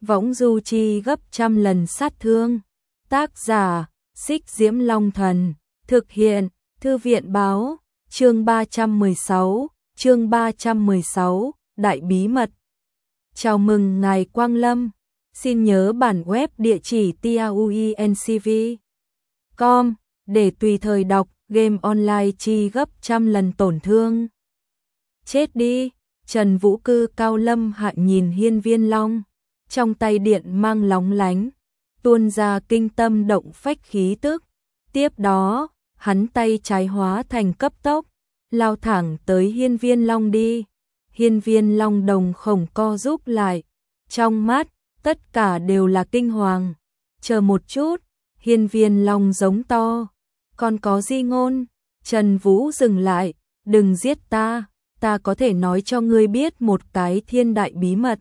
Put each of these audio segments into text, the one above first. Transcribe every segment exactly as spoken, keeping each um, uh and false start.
võng du chi gấp trăm lần sát thương. Tác giả, Xích Diễm Long Thần, thực hiện, Thư viện báo, chương ba trăm mười sáu, chương ba trăm mười sáu, Đại bí mật. Chào mừng ngài Quang Lâm, xin nhớ bản web địa chỉ tauencv chấm com để tùy thời đọc game online chi gấp trăm lần tổn thương. Chết đi, Trần Vũ cư cao lâm hạ nhìn Hiên Viên Long, trong tay điện mang lóng lánh, tuôn ra kinh tâm động phách khí tức. Tiếp đó, hắn tay trái hóa thành cấp tốc, lao thẳng tới Hiên Viên Long đi. Hiên Viên Long đồng khổng co rúm lại, trong mắt, tất cả đều là kinh hoàng. Chờ một chút, Hiên Viên Long giống to, còn có di ngôn. Trần Vũ dừng lại, đừng giết ta, ta có thể nói cho ngươi biết một cái thiên đại bí mật.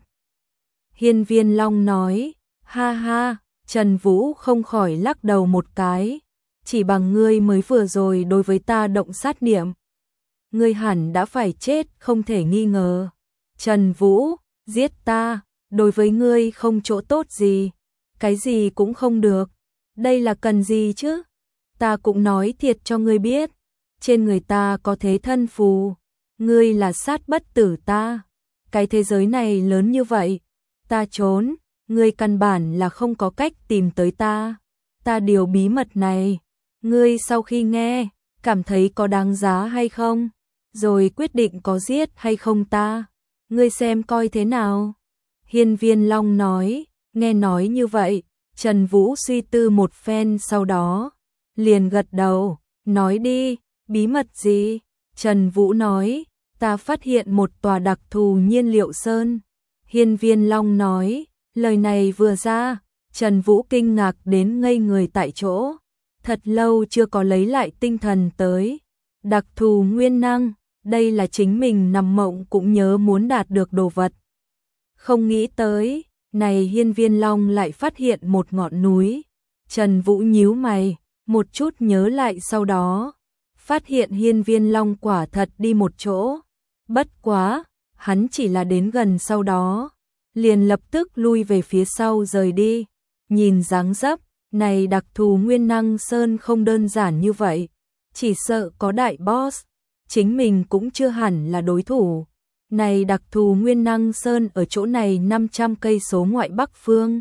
Hiên Viên Long nói, ha ha, Trần Vũ không khỏi lắc đầu một cái, chỉ bằng ngươi mới vừa rồi đối với ta động sát niệm. Ngươi hẳn đã phải chết không thể nghi ngờ. Trần Vũ, giết ta, đối với ngươi không chỗ tốt gì, cái gì cũng không được. Đây là cần gì chứ? Ta cũng nói thiệt cho ngươi biết, trên người ta có thế thân phù, ngươi là sát bất tử ta. Cái thế giới này lớn như vậy, ta trốn, ngươi căn bản là không có cách tìm tới ta. Ta điều bí mật này, ngươi sau khi nghe, cảm thấy có đáng giá hay không? Rồi quyết định có giết hay không ta. Ngươi xem coi thế nào. Hiên Viên Long nói, nghe nói như vậy, Trần Vũ suy tư một phen sau đó, liền gật đầu, nói đi, bí mật gì? Trần Vũ nói, ta phát hiện một tòa đặc thù nhiên liệu sơn. Hiên Viên Long nói, lời này vừa ra, Trần Vũ kinh ngạc đến ngây người tại chỗ, thật lâu chưa có lấy lại tinh thần tới. Đặc thù nguyên năng, đây là chính mình nằm mộng cũng nhớ muốn đạt được đồ vật. Không nghĩ tới, này Hiên Viên Long lại phát hiện một ngọn núi. Trần Vũ nhíu mày, một chút nhớ lại sau đó, phát hiện Hiên Viên Long quả thật đi một chỗ. Bất quá, hắn chỉ là đến gần sau đó, liền lập tức lui về phía sau rời đi. Nhìn dáng dấp, này đặc thù nguyên năng sơn không đơn giản như vậy, chỉ sợ có đại boss, chính mình cũng chưa hẳn là đối thủ. Này đặc thù nguyên năng sơn ở chỗ này năm trăm cây số ngoại bắc phương.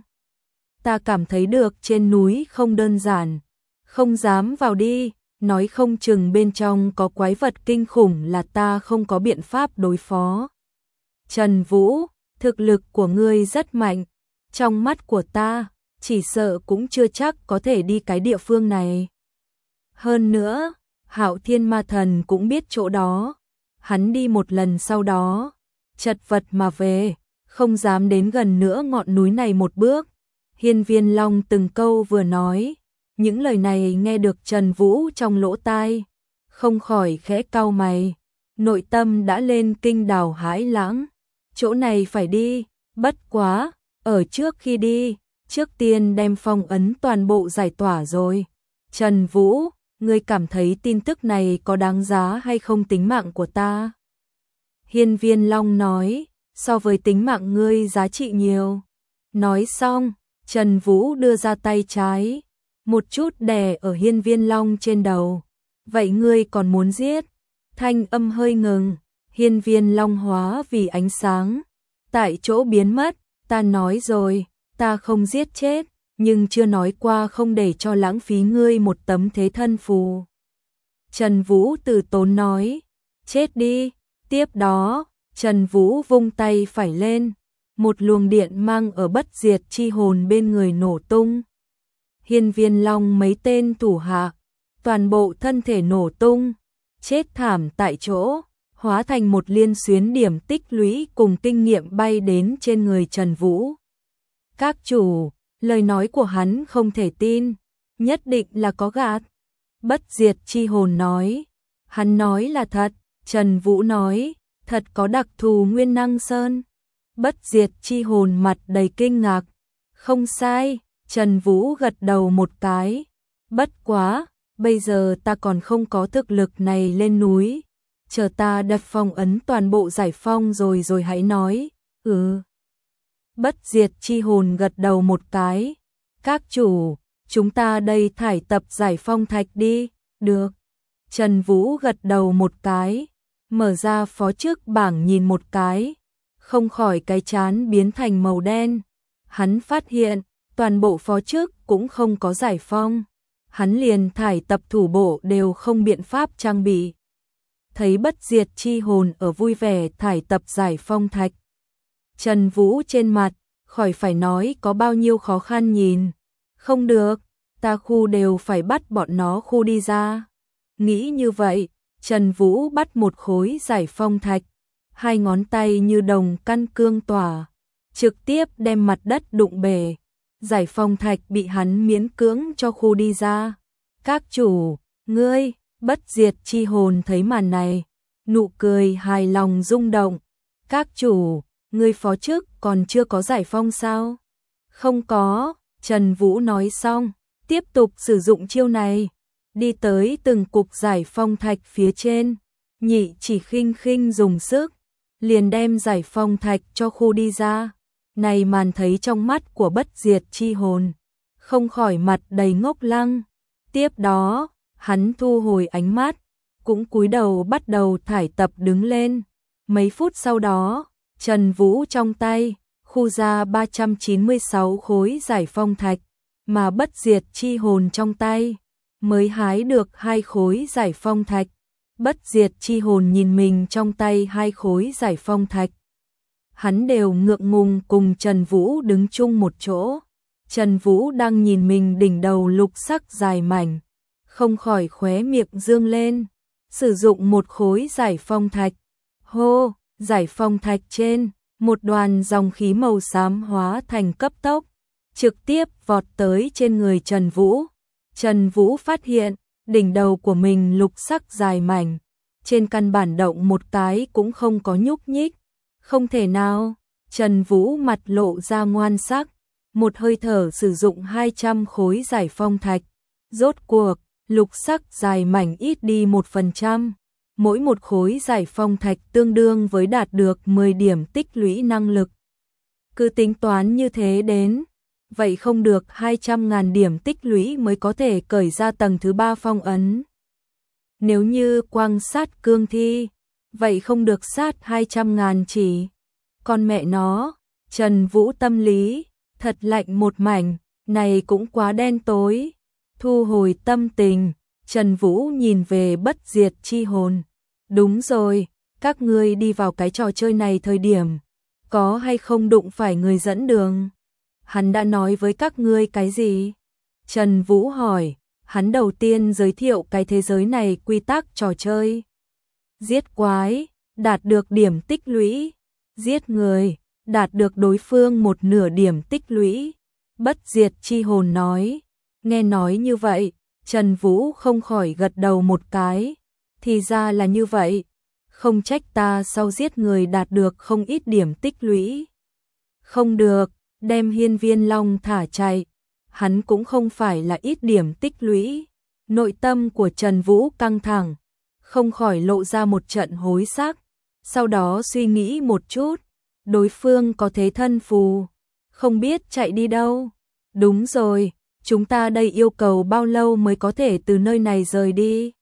Ta cảm thấy được trên núi không đơn giản, không dám vào đi, nói không chừng bên trong có quái vật kinh khủng là ta không có biện pháp đối phó. Trần Vũ, thực lực của ngươi rất mạnh, trong mắt của ta, chỉ sợ cũng chưa chắc có thể đi cái địa phương này. Hơn nữa, Hạo Thiên Ma Thần cũng biết chỗ đó, hắn đi một lần sau đó, chật vật mà về, không dám đến gần nữa ngọn núi này một bước. Hiên Viên Long từng câu vừa nói, những lời này nghe được Trần Vũ trong lỗ tai, không khỏi khẽ cau mày, nội tâm đã lên kinh đào hãi lãng. Chỗ này phải đi, bất quá, ở trước khi đi, trước tiên đem phong ấn toàn bộ giải tỏa rồi. Trần Vũ, ngươi cảm thấy tin tức này có đáng giá hay không tính mạng của ta? Hiên Viên Long nói, so với tính mạng ngươi giá trị nhiều. Nói xong, Trần Vũ đưa ra tay trái, một chút đè ở Hiên Viên Long trên đầu. Vậy ngươi còn muốn giết? Thanh âm hơi ngừng, Hiên Viên Long hóa vì ánh sáng, tại chỗ biến mất. Ta nói rồi, ta không giết chết, nhưng chưa nói qua không để cho lãng phí ngươi một tấm thế thân phù. Trần Vũ từ tốn nói, chết đi. Tiếp đó, Trần Vũ vung tay phải lên, một luồng điện mang ở bất diệt chi hồn bên người nổ tung. Hiên Viên Long mấy tên thủ hạ, toàn bộ thân thể nổ tung, chết thảm tại chỗ, hóa thành một liên xuyến điểm tích lũy cùng kinh nghiệm bay đến trên người Trần Vũ. Các chủ, lời nói của hắn không thể tin, nhất định là có gạt. Bất diệt chi hồn nói, hắn nói là thật. Trần Vũ nói, thật có đặc thù nguyên năng sơn. Bất diệt chi hồn mặt đầy kinh ngạc, không sai. Trần Vũ gật đầu một cái, bất quá, bây giờ ta còn không có thực lực này lên núi, chờ ta đặt phong ấn toàn bộ giải phong rồi rồi hãy nói. Ừ. Bất diệt chi hồn gật đầu một cái. Các chủ, chúng ta đây thải tập giải phong thạch đi, được. Trần Vũ gật đầu một cái, mở ra phó chức bảng nhìn một cái, không khỏi cái chán biến thành màu đen. Hắn phát hiện, toàn bộ phó chức cũng không có giải phong. Hắn liền thải tập thủ bộ đều không biện pháp trang bị. Thấy bất diệt chi hồn ở vui vẻ thải tập giải phong thạch. Trần Vũ trên mặt, khỏi phải nói có bao nhiêu khó khăn nhìn. Không được, ta khu đều phải bắt bọn nó khu đi ra. Nghĩ như vậy, Trần Vũ bắt một khối giải phong thạch. Hai ngón tay như đồng căn cương tỏa, trực tiếp đem mặt đất đụng bể. Giải phong thạch bị hắn miễn cưỡng cho khu đi ra. Các chủ, ngươi, bất diệt chi hồn thấy màn này, nụ cười hài lòng rung động. Các chủ, ngươi phó chức còn chưa có giải phong sao? Không có, Trần Vũ nói xong, tiếp tục sử dụng chiêu này. Đi tới từng cục giải phong thạch phía trên, nhị chỉ khinh khinh dùng sức, liền đem giải phong thạch cho khu đi ra. Này màn thấy trong mắt của bất diệt chi hồn, không khỏi mặt đầy ngốc lăng. Tiếp đó, hắn thu hồi ánh mắt, cũng cúi đầu bắt đầu thải tập đứng lên. Mấy phút sau đó, Trần Vũ trong tay, khu ra ba trăm chín mươi sáu khối giải phong thạch, mà bất diệt chi hồn trong tay, mới hái được hai khối giải phong thạch. Bất diệt chi hồn nhìn mình trong tay hai khối giải phong thạch. Hắn đều ngượng ngùng cùng Trần Vũ đứng chung một chỗ. Trần Vũ đang nhìn mình đỉnh đầu lục sắc dài mảnh, không khỏi khóe miệng dương lên, sử dụng một khối giải phong thạch. Hô, giải phong thạch trên, một đoàn dòng khí màu xám hóa thành cấp tốc, trực tiếp vọt tới trên người Trần Vũ. Trần Vũ phát hiện, đỉnh đầu của mình lục sắc dài mảnh, trên căn bản động một cái cũng không có nhúc nhích. Không thể nào, Trần Vũ mặt lộ ra ngoan sắc, một hơi thở sử dụng hai trăm khối giải phong thạch. Rốt cuộc, lục sắc dài mảnh ít đi một phần trăm. Mỗi một khối giải phong thạch tương đương với đạt được mười điểm tích lũy năng lực. Cứ tính toán như thế đến, vậy không được hai trăm ngàn điểm tích lũy mới có thể cởi ra tầng thứ ba phong ấn. Nếu như quang sát cương thi, vậy không được sát hai trăm ngàn chỉ. Con mẹ nó, Trần Vũ tâm lý, thật lạnh một mảnh, này cũng quá đen tối. Thu hồi tâm tình, Trần Vũ nhìn về bất diệt chi hồn. Đúng rồi, các ngươi đi vào cái trò chơi này thời điểm, có hay không đụng phải người dẫn đường? Hắn đã nói với các ngươi cái gì? Trần Vũ hỏi, hắn đầu tiên giới thiệu cái thế giới này quy tắc trò chơi. Giết quái, đạt được điểm tích lũy. Giết người, đạt được đối phương một nửa điểm tích lũy. Bất diệt chi hồn nói. Nghe nói như vậy, Trần Vũ không khỏi gật đầu một cái. Thì ra là như vậy. Không trách ta sau giết người đạt được không ít điểm tích lũy. Không được, đem hiên viên long thả chạy. Hắn cũng không phải là ít điểm tích lũy. Nội tâm của Trần Vũ căng thẳng, không khỏi lộ ra một trận hối sắc. Sau đó suy nghĩ một chút, đối phương có thế thân phù, không biết chạy đi đâu. Đúng rồi, chúng ta đây yêu cầu bao lâu mới có thể từ nơi này rời đi?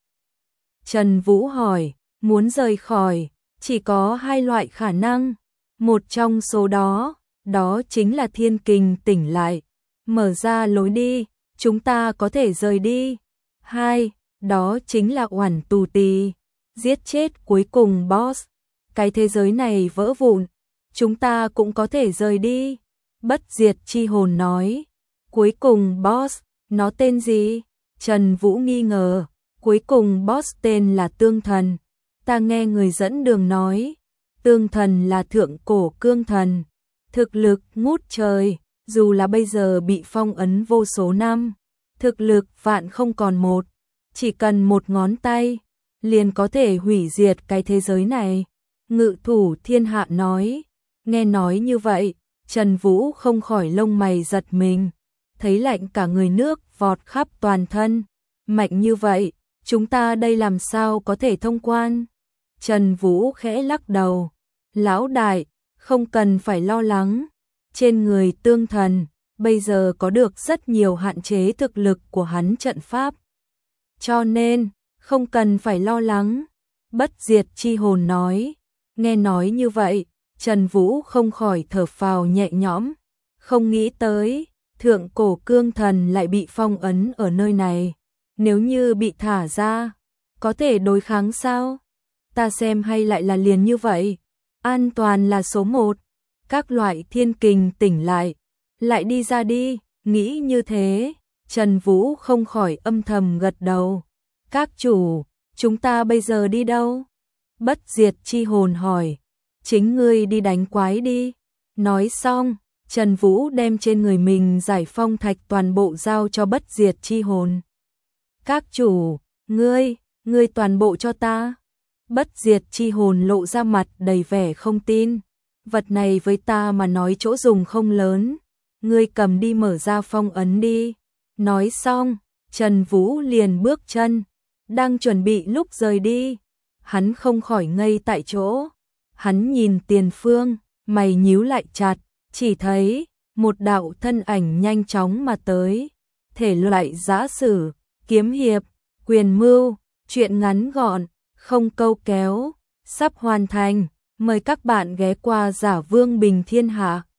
Trần Vũ hỏi, muốn rời khỏi, chỉ có hai loại khả năng. Một trong số đó, đó chính là thiên kình tỉnh lại, mở ra lối đi, chúng ta có thể rời đi. Hai, đó chính là oản tù tì, giết chết cuối cùng boss. Cái thế giới này vỡ vụn, chúng ta cũng có thể rời đi. Bất diệt chi hồn nói, cuối cùng boss, nó tên gì? Trần Vũ nghi ngờ, cuối cùng boss tên là Tương Thần. Ta nghe người dẫn đường nói, Tương Thần là thượng cổ cương thần, thực lực ngút trời, dù là bây giờ bị phong ấn vô số năm, thực lực vạn không còn một, chỉ cần một ngón tay, liền có thể hủy diệt cái thế giới này. Ngự thủ thiên hạ nói, nghe nói như vậy, Trần Vũ không khỏi lông mày giật mình, thấy lạnh cả người nước vọt khắp toàn thân. Mạnh như vậy, chúng ta đây làm sao có thể thông quan? Trần Vũ khẽ lắc đầu, lão đại, không cần phải lo lắng, trên người tương thần, bây giờ có được rất nhiều hạn chế thực lực của hắn trận pháp. Cho nên, không cần phải lo lắng. Bất diệt chi hồn nói. Nghe nói như vậy, Trần Vũ không khỏi thở phào nhẹ nhõm. Không nghĩ tới, thượng cổ cương thần lại bị phong ấn ở nơi này. Nếu như bị thả ra, có thể đối kháng sao? Ta xem hay lại là liền như vậy. An toàn là số một. Các loại thiên kình tỉnh lại. Lại đi ra đi, nghĩ như thế. Trần Vũ không khỏi âm thầm gật đầu. Các chủ, chúng ta bây giờ đi đâu? Bất diệt chi hồn hỏi. Chính ngươi đi đánh quái đi. Nói xong, Trần Vũ đem trên người mình giải phong thạch toàn bộ giao cho bất diệt chi hồn. Các chủ, ngươi, ngươi toàn bộ cho ta. Bất diệt chi hồn lộ ra mặt đầy vẻ không tin. Vật này với ta mà nói chỗ dùng không lớn. Ngươi cầm đi mở ra phong ấn đi. Nói xong, Trần Vũ liền bước chân. Đang chuẩn bị lúc rời đi. Hắn không khỏi ngây tại chỗ. Hắn nhìn tiền phương, mày nhíu lại chặt. Chỉ thấy, một đạo thân ảnh nhanh chóng mà tới. Thể loại giã sử, kiếm hiệp, quyền mưu, chuyện ngắn gọn, không câu kéo. Sắp hoàn thành, mời các bạn ghé qua Giả Vương Bình Thiên Hạ.